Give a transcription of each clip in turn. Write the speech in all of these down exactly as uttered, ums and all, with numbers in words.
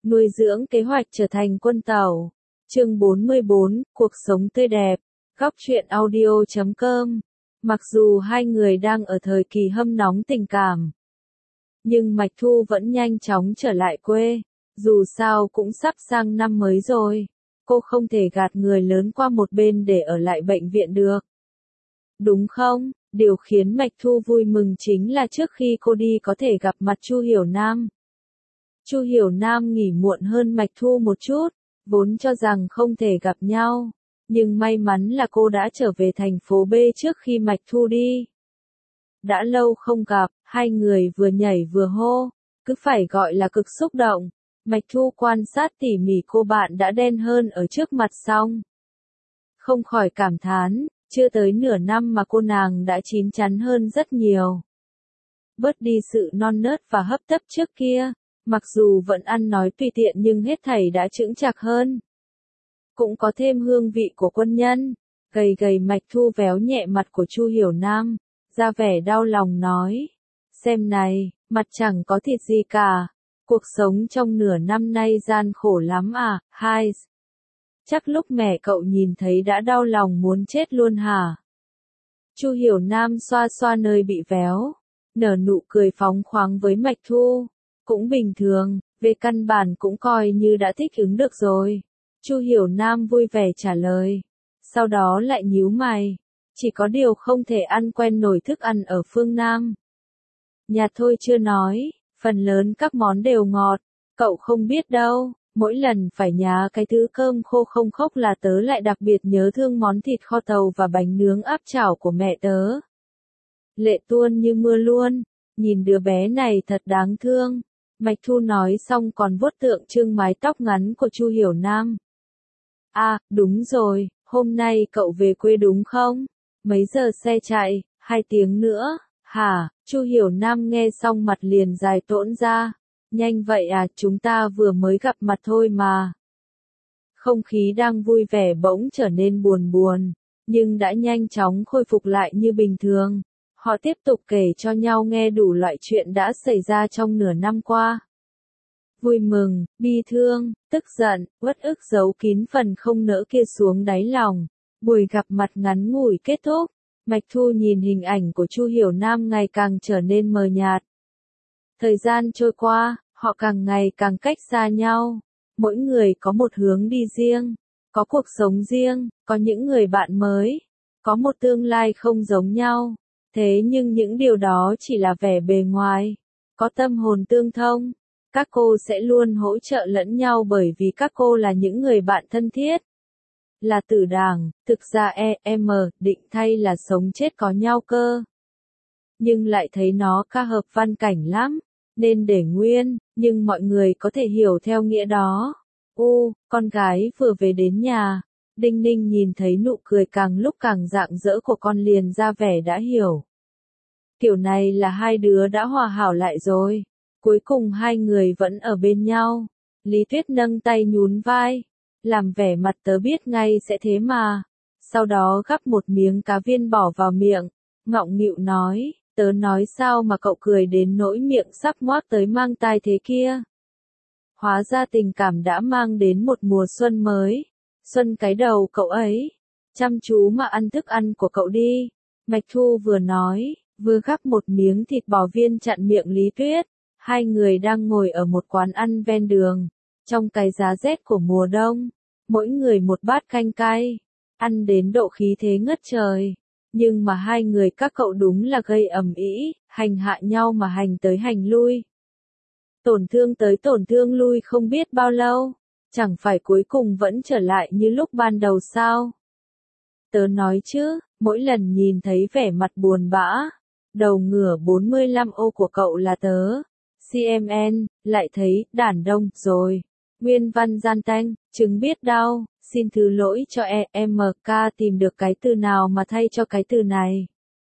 Nuôi dưỡng kế hoạch trở thành quân tàu. Chương bốn mươi bốn, cuộc sống tươi đẹp. Góc truyện audio chấm com. Mặc dù hai người đang ở thời kỳ hâm nóng tình cảm, nhưng Mạch Thu vẫn nhanh chóng trở lại quê. Dù sao cũng sắp sang năm mới rồi, cô không thể gạt người lớn qua một bên để ở lại bệnh viện được. Đúng không? Điều khiến Mạch Thu vui mừng chính là trước khi cô đi có thể gặp mặt Chu Hiểu Nam. Chu Hiểu Nam nghỉ muộn hơn Mạch Thu một chút, vốn cho rằng không thể gặp nhau, nhưng may mắn là cô đã trở về thành phố B trước khi Mạch Thu đi. Đã lâu không gặp, hai người vừa nhảy vừa hô, cứ phải gọi là cực xúc động. Mạch Thu quan sát tỉ mỉ cô bạn đã đen hơn ở trước mặt xong, không khỏi cảm thán, chưa tới nửa năm mà cô nàng đã chín chắn hơn rất nhiều. Bớt đi sự non nớt và hấp tấp trước kia, mặc dù vẫn ăn nói tùy tiện nhưng hết thảy đã chững chạc hơn. Cũng có thêm hương vị của quân nhân. Gầy gầy Mạch Thu véo nhẹ mặt của Chu Hiểu Nam, ra vẻ đau lòng nói, xem này, mặt chẳng có thịt gì cả. Cuộc sống trong nửa năm nay gian khổ lắm à, hai. Chắc lúc mẹ cậu nhìn thấy đã đau lòng muốn chết luôn hả? Chu Hiểu Nam xoa xoa nơi bị véo, nở nụ cười phóng khoáng với Mạch Thu. Cũng bình thường, về căn bản cũng coi như đã thích ứng được rồi. Chu Hiểu Nam vui vẻ trả lời. Sau đó lại nhíu mày. Chỉ có điều không thể ăn quen nổi thức ăn ở phương Nam. Nhạt thôi chưa nói, phần lớn các món đều ngọt. Cậu không biết đâu, mỗi lần phải nhá cái thứ cơm khô không khốc là tớ lại đặc biệt nhớ thương món thịt kho tàu và bánh nướng áp chảo của mẹ tớ. Lệ tuôn như mưa luôn, nhìn đứa bé này thật đáng thương. Mạch Thu nói xong còn vuốt tượng trưng mái tóc ngắn của Chu Hiểu Nam. À, đúng rồi, hôm nay cậu về quê đúng không? Mấy giờ xe chạy? Hai tiếng nữa, hả? Chu Hiểu Nam nghe xong mặt liền dài tỗn ra. Nhanh vậy à, chúng ta vừa mới gặp mặt thôi mà. Không khí đang vui vẻ bỗng trở nên buồn buồn, nhưng đã nhanh chóng khôi phục lại như bình thường. Họ tiếp tục kể cho nhau nghe đủ loại chuyện đã xảy ra trong nửa năm qua. Vui mừng, bi thương, tức giận, uất ức giấu kín phần không nỡ kia xuống đáy lòng. Buổi gặp mặt ngắn ngủi kết thúc. Mạch Thu nhìn hình ảnh của Chu Hiểu Nam ngày càng trở nên mờ nhạt. Thời gian trôi qua, họ càng ngày càng cách xa nhau. Mỗi người có một hướng đi riêng, có cuộc sống riêng, có những người bạn mới, có một tương lai không giống nhau. Thế nhưng những điều đó chỉ là vẻ bề ngoài. Có tâm hồn tương thông, các cô sẽ luôn hỗ trợ lẫn nhau bởi vì các cô là những người bạn thân thiết. Là tử đảng, thực ra e em định thay là sống chết có nhau cơ. Nhưng lại thấy nó ca hợp văn cảnh lắm, nên để nguyên, nhưng mọi người có thể hiểu theo nghĩa đó. U, con gái vừa về đến nhà. Đinh Ninh nhìn thấy nụ cười càng lúc càng rạng rỡ của con liền ra vẻ đã hiểu. Kiểu này là hai đứa đã hòa hảo lại rồi. Cuối cùng hai người vẫn ở bên nhau. Lý Tuyết nâng tay nhún vai. Làm vẻ mặt tớ biết ngay sẽ thế mà. Sau đó gắp một miếng cá viên bỏ vào miệng. Ngọng nghịu nói, tớ nói sao mà cậu cười đến nỗi miệng sắp ngoác tới mang tai thế kia. Hóa ra tình cảm đã mang đến một mùa xuân mới. Xuân cái đầu cậu ấy. Chăm chú mà ăn thức ăn của cậu đi. Mạch Thu vừa nói, vừa gắp một miếng thịt bò viên chặn miệng Lý Tuyết. Hai người đang ngồi ở một quán ăn ven đường. Trong cái giá rét của mùa đông, mỗi người một bát canh cay. Ăn đến độ khí thế ngất trời. Nhưng mà hai người các cậu đúng là gây ầm ĩ, hành hạ nhau mà hành tới hành lui. Tổn thương tới tổn thương lui không biết bao lâu. Chẳng phải cuối cùng vẫn trở lại như lúc ban đầu sao? Tớ nói chứ, mỗi lần nhìn thấy vẻ mặt buồn bã, đầu ngửa bốn mươi lăm ô của cậu là tớ. xê em en, lại thấy, đản đông, rồi. Nguyên văn gian tanh, chứng biết đau, xin thứ lỗi cho e em ca tìm được cái từ nào mà thay cho cái từ này.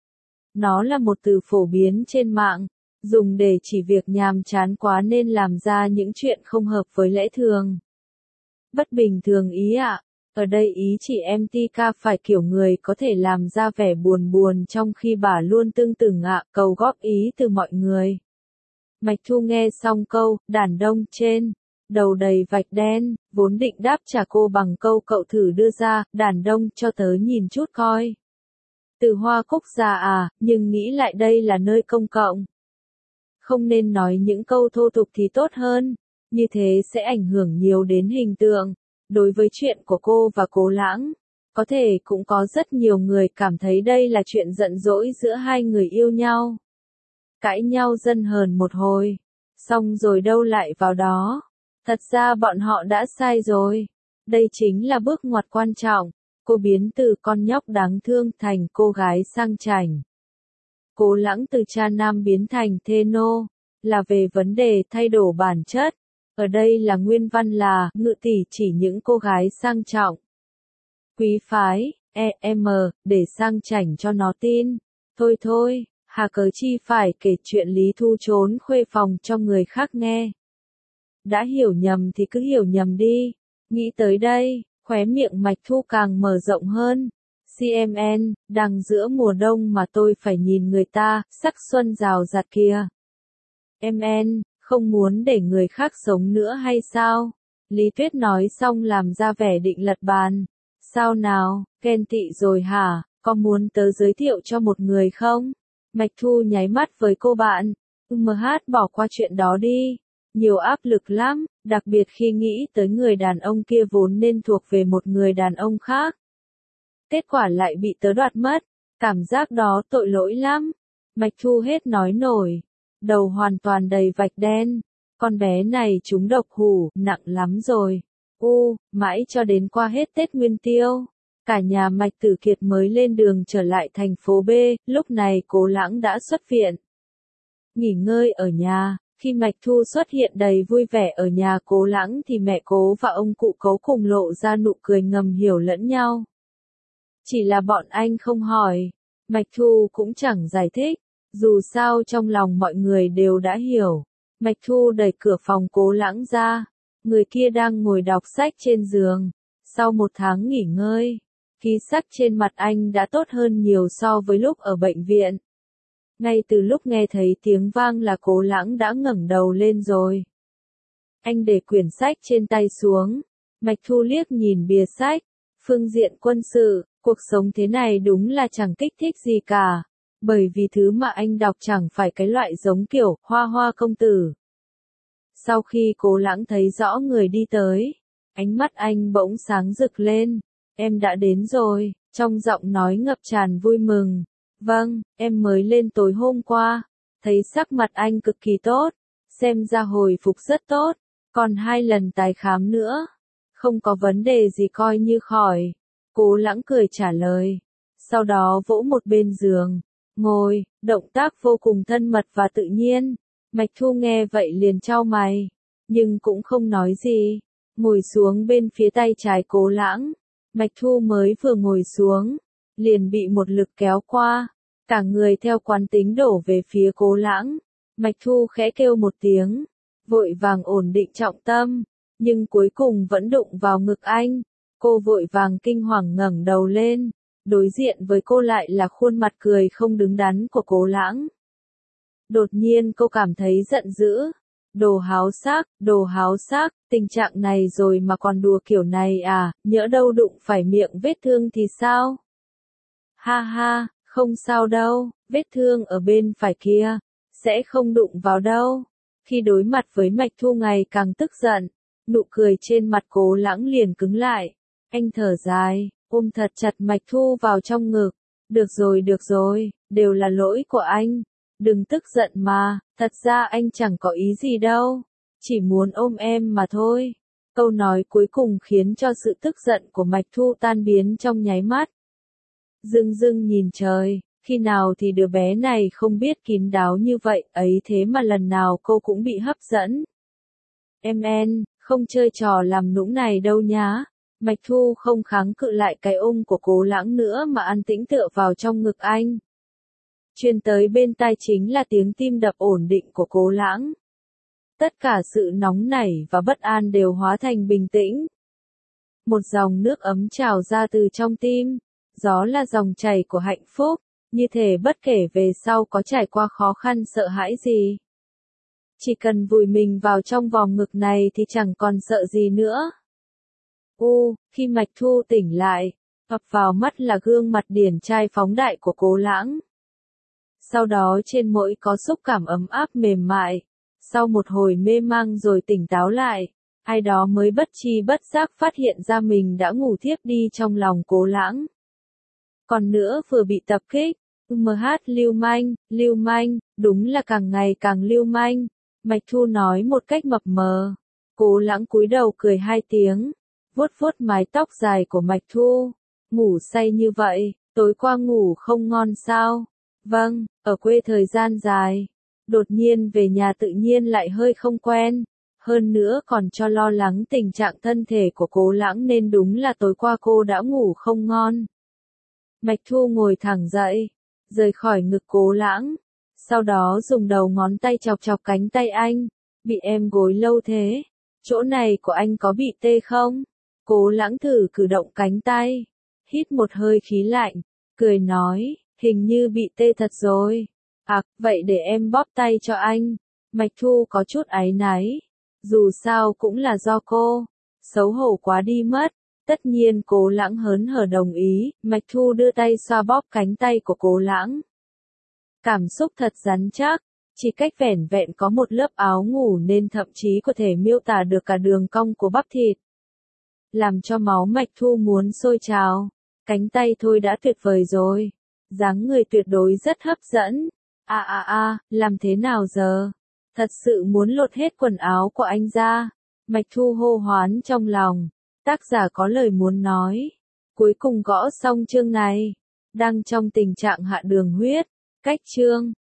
Nó là một từ phổ biến trên mạng, dùng để chỉ việc nhàm chán quá nên làm ra những chuyện không hợp với lẽ thường. Bất bình thường ý ạ, à. Ở đây ý chị em tê ca phải kiểu người có thể làm ra vẻ buồn buồn trong khi bà luôn tưng tửng ạ, à, cầu góp ý từ mọi người. Mạch Thu nghe xong câu, đàn đông trên, đầu đầy vạch đen, vốn định đáp trả cô bằng câu cậu thử đưa ra, đàn đông cho tớ nhìn chút coi. Từ Hoa Cúc ra à, nhưng nghĩ lại đây là nơi công cộng. Không nên nói những câu thô tục thì tốt hơn, như thế sẽ ảnh hưởng nhiều đến hình tượng. Đối với chuyện của cô và Cố Lãng, có thể cũng có rất nhiều người cảm thấy đây là chuyện giận dỗi giữa hai người yêu nhau. Cãi nhau dân hờn một hồi, xong rồi đâu lại vào đó. Thật ra bọn họ đã sai rồi. Đây chính là bước ngoặt quan trọng. Cô biến từ con nhóc đáng thương thành cô gái sang chảnh. Cố Lãng từ cha nam biến thành thê nô, là về vấn đề thay đổi bản chất. Ở đây là nguyên văn là, ngự tỷ chỉ những cô gái sang trọng. Quý phái, e em, để sang chảnh cho nó tin. Thôi thôi, hà cớ chi phải kể chuyện Lý Thu trốn khuê phòng cho người khác nghe. Đã hiểu nhầm thì cứ hiểu nhầm đi. Nghĩ tới đây, khóe miệng Mạch Thu càng mở rộng hơn. xê em en, đang giữa mùa đông mà tôi phải nhìn người ta, sắc xuân rào rạt kìa. em en, không muốn để người khác sống nữa hay sao? Lý Tuyết nói xong làm ra vẻ định lật bàn. Sao nào, ghen tị rồi hả, có muốn tớ giới thiệu cho một người không? Mạch Thu nháy mắt với cô bạn. em hát bỏ qua chuyện đó đi. Nhiều áp lực lắm, đặc biệt khi nghĩ tới người đàn ông kia vốn nên thuộc về một người đàn ông khác. Kết quả lại bị tớ đoạt mất, cảm giác đó tội lỗi lắm. Mạch Thu hết nói nổi, đầu hoàn toàn đầy vạch đen. Con bé này trúng độc hủ, nặng lắm rồi. U, mãi cho đến qua hết Tết Nguyên Tiêu, cả nhà Mạch Tử Kiệt mới lên đường trở lại thành phố B, lúc này Cố Lãng đã xuất viện. Nghỉ ngơi ở nhà. Khi Mạch Thu xuất hiện đầy vui vẻ ở nhà Cố Lãng thì mẹ Cố và ông cụ Cố cùng lộ ra nụ cười ngầm hiểu lẫn nhau. Chỉ là bọn anh không hỏi, Mạch Thu cũng chẳng giải thích, dù sao trong lòng mọi người đều đã hiểu. Mạch Thu đẩy cửa phòng Cố Lãng ra, người kia đang ngồi đọc sách trên giường. Sau một tháng nghỉ ngơi, khí sắc trên mặt anh đã tốt hơn nhiều so với lúc ở bệnh viện. Ngay từ lúc nghe thấy tiếng vang là Cố Lãng đã ngẩng đầu lên rồi. Anh để quyển sách trên tay xuống. Mạch Thu liếc nhìn bìa sách. Phương diện quân sự, cuộc sống thế này đúng là chẳng kích thích gì cả. Bởi vì thứ mà anh đọc chẳng phải cái loại giống kiểu Hoa Hoa công tử. Sau khi Cố Lãng thấy rõ người đi tới, ánh mắt anh bỗng sáng rực lên. Em đã đến rồi, trong giọng nói ngập tràn vui mừng. Vâng, em mới lên tối hôm qua, thấy sắc mặt anh cực kỳ tốt, xem ra hồi phục rất tốt, còn hai lần tái khám nữa, không có vấn đề gì coi như khỏi. Cố Lãng cười trả lời, sau đó vỗ một bên giường, ngồi, động tác vô cùng thân mật và tự nhiên. Mạch Thu nghe vậy liền chau mày, nhưng cũng không nói gì, ngồi xuống bên phía tay trái Cố Lãng. Mạch Thu mới vừa ngồi xuống, liền bị một lực kéo qua, cả người theo quán tính đổ về phía Cố Lãng. Mạch Thu khẽ kêu một tiếng, vội vàng ổn định trọng tâm, nhưng cuối cùng vẫn đụng vào ngực anh. Cô vội vàng kinh hoàng ngẩng đầu lên, đối diện với cô lại là khuôn mặt cười không đứng đắn của Cố Lãng. Đột nhiên cô cảm thấy giận dữ, đồ háo sắc, đồ háo sắc, tình trạng này rồi mà còn đùa kiểu này à, nhỡ đâu đụng phải miệng vết thương thì sao? Ha ha, không sao đâu, vết thương ở bên phải kia, sẽ không đụng vào đâu. Khi đối mặt với Mạch Thu ngày càng tức giận, nụ cười trên mặt Cố Lãng liền cứng lại. Anh thở dài, ôm thật chặt Mạch Thu vào trong ngực. Được rồi được rồi, đều là lỗi của anh. Đừng tức giận mà, thật ra anh chẳng có ý gì đâu. Chỉ muốn ôm em mà thôi. Câu nói cuối cùng khiến cho sự tức giận của Mạch Thu tan biến trong nháy mắt. Dưng dưng nhìn trời, khi nào thì đứa bé này không biết kín đáo như vậy, ấy thế mà lần nào cô cũng bị hấp dẫn. Em en, không chơi trò làm nũng này đâu nhá. Mạch Thu không kháng cự lại cái ôm của Cố Lãng nữa mà an tĩnh tựa vào trong ngực anh. Truyền tới bên tai chính là tiếng tim đập ổn định của Cố Lãng. Tất cả sự nóng nảy và bất an đều hóa thành bình tĩnh. Một dòng nước ấm trào ra từ trong tim. Gió là dòng chảy của hạnh phúc, như thể bất kể về sau có trải qua khó khăn sợ hãi gì, Chỉ cần vùi mình vào trong vòng ngực này thì chẳng còn sợ gì nữa. U, khi Mạch Thu tỉnh lại, ập vào mắt là gương mặt điển trai phóng đại của Cố Lãng. Sau đó trên mỗi có xúc cảm ấm áp mềm mại. Sau một hồi mê mang rồi tỉnh táo lại, ai đó mới bất tri bất giác phát hiện ra mình đã ngủ thiếp đi trong lòng Cố Lãng. Còn nữa vừa bị tập kích, em hát lưu manh, lưu manh, đúng là càng ngày càng lưu manh. Mạch Thu nói một cách mập mờ. Cố Lãng cúi đầu cười hai tiếng, vuốt vuốt mái tóc dài của Mạch Thu. Ngủ say như vậy, tối qua ngủ không ngon sao? Vâng, ở quê thời gian dài. Đột nhiên về nhà tự nhiên lại hơi không quen. Hơn nữa còn cho lo lắng tình trạng thân thể của Cố Lãng nên đúng là tối qua cô đã ngủ không ngon. Mạch Thu ngồi thẳng dậy, rời khỏi ngực Cố Lãng. Sau đó dùng đầu ngón tay chọc chọc cánh tay anh. Bị em gối lâu thế. Chỗ này của anh có bị tê không? Cố Lãng thử cử động cánh tay. Hít một hơi khí lạnh. Cười nói, hình như bị tê thật rồi. À, vậy để em bóp tay cho anh. Mạch Thu có chút áy náy. Dù sao cũng là do cô. Xấu hổ quá đi mất. Tất nhiên Cố Lãng hớn hở đồng ý. Mạch Thu đưa tay xoa bóp cánh tay của Cố Lãng. Cảm xúc thật rắn chắc. Chỉ cách vẻn vẹn có một lớp áo ngủ nên thậm chí có thể miêu tả được cả đường cong của bắp thịt. Làm cho máu Mạch Thu muốn sôi trào. Cánh tay thôi đã tuyệt vời rồi. Dáng người tuyệt đối rất hấp dẫn. À à à, làm thế nào giờ? Thật sự muốn lột hết quần áo của anh ra. Mạch Thu hô hoán trong lòng. Tác giả có lời muốn nói. Cuối cùng gõ xong chương này. Đang trong tình trạng hạ đường huyết. Cách chương.